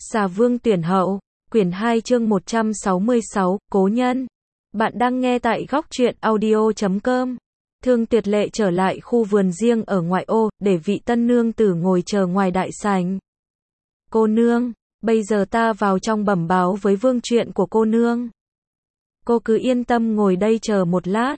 Xà Vương tuyển hậu, quyển 2 chương 166, Cố nhân. Bạn đang nghe tại góc truyện audio.com. Thương Tuyệt Lệ trở lại khu vườn riêng ở ngoại ô, để vị tân nương tử ngồi chờ ngoài đại sảnh. Cô nương, bây giờ ta vào trong bẩm báo với vương chuyện của cô nương. Cô cứ yên tâm ngồi đây chờ một lát.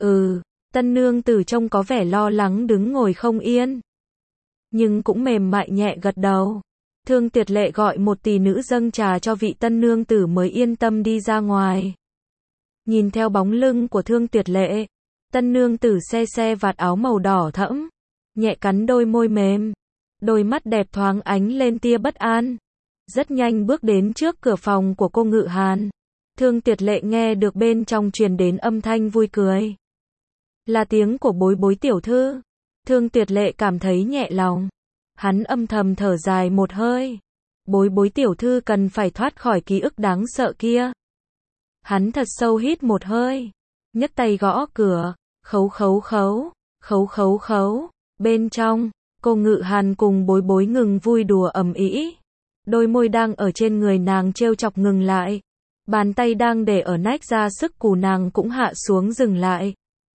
Tân nương tử trông có vẻ lo lắng đứng ngồi không yên. Nhưng cũng mềm mại nhẹ gật đầu. Thương Tuyệt Lệ gọi một tỷ nữ dâng trà cho vị tân nương tử mới yên tâm đi ra ngoài. Nhìn theo bóng lưng của Thương Tuyệt Lệ, tân nương tử xe vạt áo màu đỏ thẫm, nhẹ cắn đôi môi mềm, đôi mắt đẹp thoáng ánh lên tia bất an. Rất nhanh bước đến trước cửa phòng của cô Ngự Hàn. Thương Tuyệt Lệ nghe được bên trong truyền đến âm thanh vui cười. Là tiếng của Bối Bối tiểu thư. Thương Tuyệt Lệ cảm thấy nhẹ lòng. Hắn âm thầm thở dài một hơi. Bối Bối tiểu thư cần phải thoát khỏi ký ức đáng sợ kia. Hắn thật sâu hít một hơi, nhấc tay gõ cửa, khấu khấu khấu, khấu khấu khấu. Bên trong, cô Ngự Hàn cùng Bối Bối ngừng vui đùa ầm ĩ. Đôi môi đang ở trên người nàng trêu chọc ngừng lại. Bàn tay đang để ở nách ra sức cù nàng cũng hạ xuống dừng lại.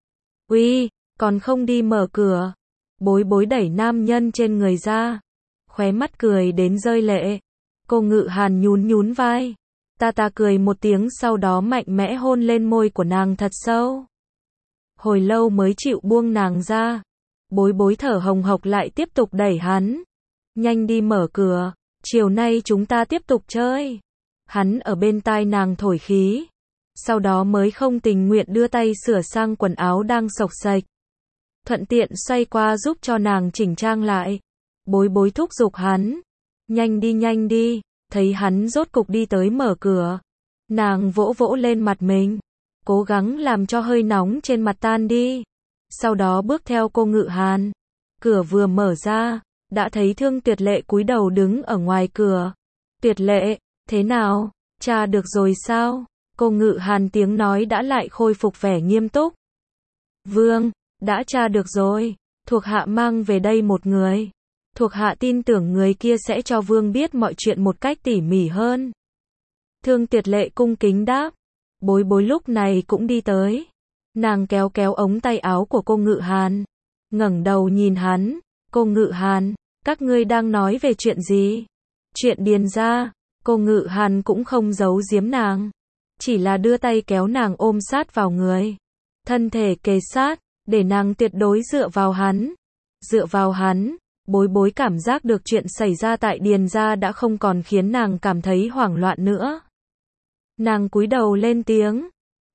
Uy, còn không đi mở cửa. Bối Bối đẩy nam nhân trên người ra, khóe mắt cười đến rơi lệ. Cô Ngự Hàn nhún vai. Ta cười một tiếng, sau đó mạnh mẽ hôn lên môi của nàng thật sâu. Hồi lâu mới chịu buông nàng ra. Bối Bối thở hồng hộc lại tiếp tục đẩy hắn. Nhanh đi mở cửa, chiều nay chúng ta tiếp tục chơi. Hắn ở bên tai nàng thổi khí, sau đó mới không tình nguyện đưa tay sửa sang quần áo đang xộc xệch, thuận tiện xoay qua giúp cho nàng chỉnh trang lại. Bối Bối thúc giục hắn, nhanh đi. Thấy hắn rốt cục đi tới mở cửa, nàng vỗ vỗ lên mặt mình, cố gắng làm cho hơi nóng trên mặt tan đi. Sau đó bước theo cô Ngự Hàn. Cửa vừa mở ra, đã thấy Thương Tuyệt Lệ cúi đầu đứng ở ngoài cửa. Tuyệt Lệ, thế nào, tra được rồi sao? Cô Ngự Hàn tiếng nói đã lại khôi phục vẻ nghiêm túc. Vương, đã tra được rồi, thuộc hạ mang về đây một người. Thuộc hạ tin tưởng người kia sẽ cho vương biết mọi chuyện một cách tỉ mỉ hơn. Thương Tuyệt Lệ cung kính đáp. Bối Bối lúc này cũng đi tới. Nàng kéo ống tay áo của cô Ngự Hàn, ngẩng đầu nhìn hắn. Cô Ngự Hàn, các ngươi đang nói về chuyện gì? Chuyện Điền gia. Cô Ngự Hàn cũng không giấu giếm nàng, chỉ là đưa tay kéo nàng ôm sát vào người, thân thể kề sát, để nàng tuyệt đối dựa vào hắn. Dựa vào hắn. Bối Bối cảm giác được chuyện xảy ra tại Điền gia đã không còn khiến nàng cảm thấy hoảng loạn nữa. Nàng cúi đầu lên tiếng.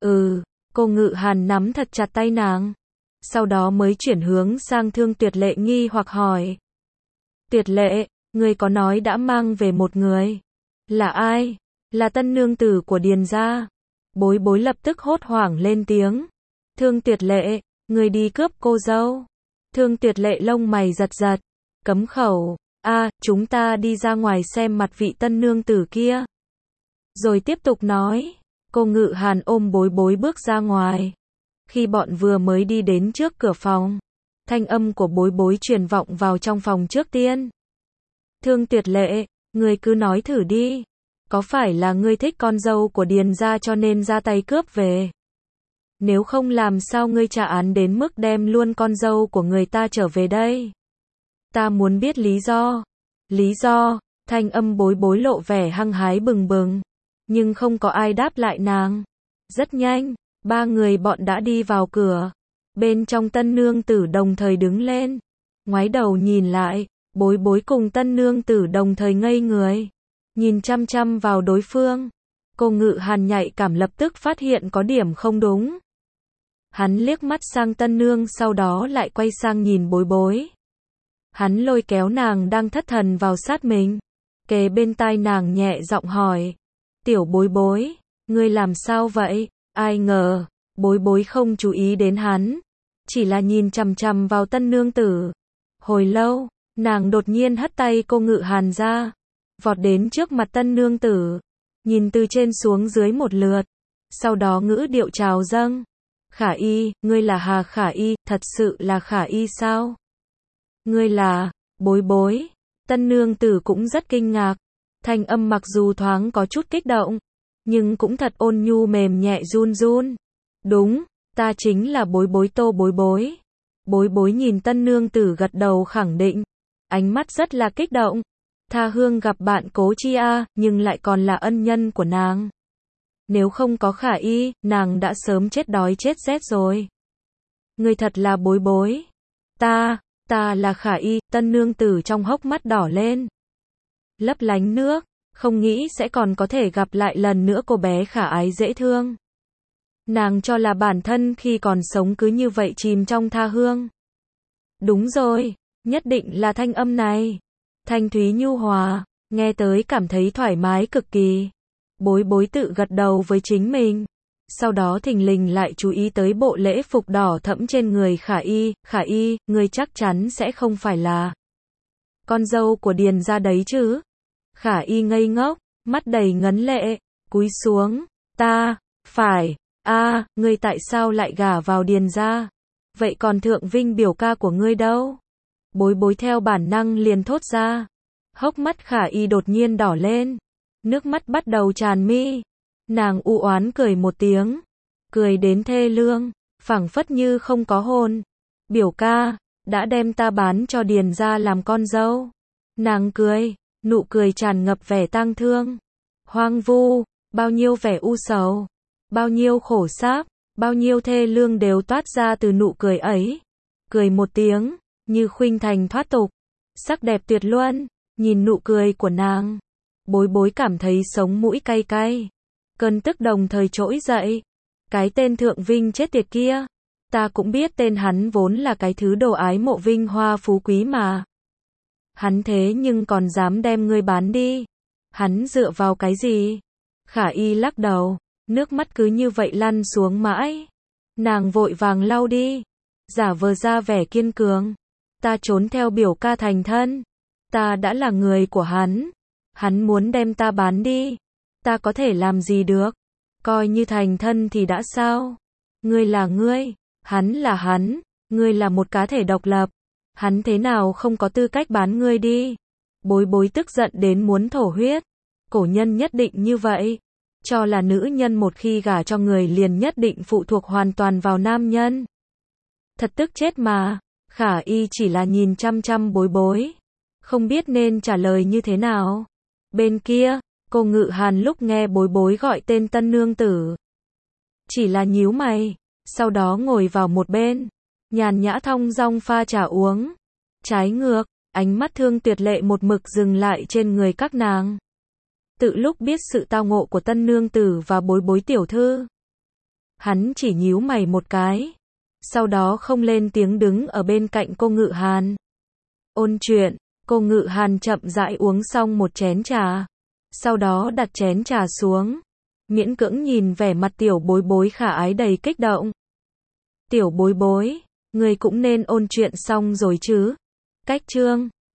Cô Ngự Hàn nắm thật chặt tay nàng. Sau đó mới chuyển hướng sang Thương Tuyệt Lệ nghi hoặc hỏi. Tuyệt Lệ, ngươi có nói đã mang về một người. Là ai? Là tân nương tử của Điền gia. Bối Bối lập tức hốt hoảng lên tiếng. Thương Tuyệt Lệ, ngươi đi cướp cô dâu. Thương Tuyệt Lệ lông mày giật giật. Cấm khẩu, chúng ta đi ra ngoài xem mặt vị tân nương tử kia. Rồi tiếp tục nói. Cô Ngự Hàn ôm Bối Bối bước ra ngoài. Khi bọn vừa mới đi đến trước cửa phòng, thanh âm của Bối Bối truyền vọng vào trong phòng trước tiên. Thương Tuyệt Lệ, ngươi cứ nói thử đi. Có phải là ngươi thích con dâu của Điền gia cho nên ra tay cướp về? Nếu không làm sao ngươi trả án đến mức đem luôn con dâu của người ta trở về đây? Ta muốn biết lý do. Lý do? Thanh âm Bối Bối lộ vẻ hăng hái bừng bừng, nhưng không có ai đáp lại nàng. Rất nhanh, ba người bọn đã đi vào cửa. Bên trong tân nương tử đồng thời đứng lên, ngoái đầu nhìn lại. Bối Bối cùng tân nương tử đồng thời ngây người, nhìn chăm chăm vào đối phương. Cô Ngự Hàn nhạy cảm lập tức phát hiện có điểm không đúng. Hắn liếc mắt sang tân nương, sau đó lại quay sang nhìn Bối Bối. Hắn lôi kéo nàng đang thất thần vào sát mình, kề bên tai nàng nhẹ giọng hỏi. Tiểu Bối Bối, ngươi làm sao vậy? Ai ngờ, Bối Bối không chú ý đến hắn, chỉ là nhìn chằm chằm vào tân nương tử. Hồi lâu, nàng đột nhiên hất tay cô Ngự Hàn ra, vọt đến trước mặt tân nương tử, nhìn từ trên xuống dưới một lượt, sau đó ngữ điệu trào dâng. Khả Y, ngươi là Hà Khả Y, thật sự là Khả Y sao? Ngươi là Bối Bối. Tân nương tử cũng rất kinh ngạc. Thanh âm mặc dù thoáng có chút kích động, nhưng cũng thật ôn nhu mềm nhẹ run run. Đúng, ta chính là Bối Bối, Tô Bối Bối. Bối Bối nhìn tân nương tử gật đầu khẳng định, ánh mắt rất là kích động. Tha hương gặp bạn Cố Chi A, nhưng lại còn là ân nhân của nàng. Nếu không có Khả Y, nàng đã sớm chết đói chết rét rồi. Ngươi thật là Bối Bối. Ta là Khả Y, tân nương tử trong hốc mắt đỏ lên. Lấp lánh nước, không nghĩ sẽ còn có thể gặp lại lần nữa cô bé khả ái dễ thương. Nàng cho là bản thân khi còn sống cứ như vậy chìm trong tha hương. Đúng rồi, nhất định là thanh âm này. Thanh thúy nhu hòa, nghe tới cảm thấy thoải mái cực kỳ. Bối Bối tự gật đầu với chính mình. Sau đó thình lình lại chú ý tới bộ lễ phục đỏ thẫm trên người Khả Y. Khả Y, ngươi chắc chắn sẽ không phải là con dâu của Điền gia đấy chứ? Khả Y ngây ngốc, mắt đầy ngấn lệ, cúi xuống. Phải, ngươi tại sao lại gả vào Điền gia? Vậy còn Thượng Vinh biểu ca của ngươi đâu? Bối Bối theo bản năng liền thốt ra. Hốc mắt Khả Y đột nhiên đỏ lên, nước mắt bắt đầu tràn mi. Nàng u oán cười một tiếng, cười đến thê lương, phảng phất như không có hồn. Biểu ca, đã đem ta bán cho Điền gia làm con dâu. Nàng cười, nụ cười tràn ngập vẻ tang thương, hoang vu, bao nhiêu vẻ u sầu, bao nhiêu khổ sáp, bao nhiêu thê lương đều toát ra từ nụ cười ấy. Cười một tiếng, như khuynh thành thoát tục, sắc đẹp tuyệt luân. Nhìn nụ cười của nàng, Bối Bối cảm thấy sống mũi cay cay, cơn tức đồng thời trỗi dậy. Cái tên Thượng Vinh chết tiệt kia, ta cũng biết tên hắn vốn là cái thứ đồ ái mộ vinh hoa phú quý mà. Hắn thế nhưng còn dám đem ngươi bán đi. Hắn dựa vào cái gì? Khả Y lắc đầu, nước mắt cứ như vậy lăn xuống mãi. Nàng vội vàng lau đi, giả vờ ra vẻ kiên cường. Ta trốn theo biểu ca thành thân. Ta đã là người của hắn. Hắn muốn đem ta bán đi. Ta có thể làm gì được? Coi như thành thân thì đã sao? Ngươi là ngươi, hắn là hắn, ngươi là một cá thể độc lập. Hắn thế nào không có tư cách bán ngươi đi? Bối Bối tức giận đến muốn thổ huyết. Cổ nhân nhất định như vậy, cho là nữ nhân một khi gả cho người liền nhất định phụ thuộc hoàn toàn vào nam nhân. Thật tức chết mà. Khả Y chỉ là nhìn chăm chăm Bối Bối, không biết nên trả lời như thế nào. Bên kia, cô Ngự Hàn lúc nghe Bối Bối gọi tên tân nương tử, chỉ là nhíu mày, sau đó ngồi vào một bên, nhàn nhã thong dong pha trà uống. Trái ngược, ánh mắt Thương Tuyệt Lệ một mực dừng lại trên người các nàng. Tự lúc biết sự tao ngộ của tân nương tử và Bối Bối tiểu thư, hắn chỉ nhíu mày một cái, sau đó không lên tiếng đứng ở bên cạnh cô Ngự Hàn. Ôn chuyện, cô Ngự Hàn chậm rãi uống xong một chén trà, sau đó đặt chén trà xuống, miễn cưỡng nhìn vẻ mặt tiểu Bối Bối khả ái đầy kích động. Tiểu Bối Bối, người cũng nên ôn chuyện xong rồi chứ? Cách chương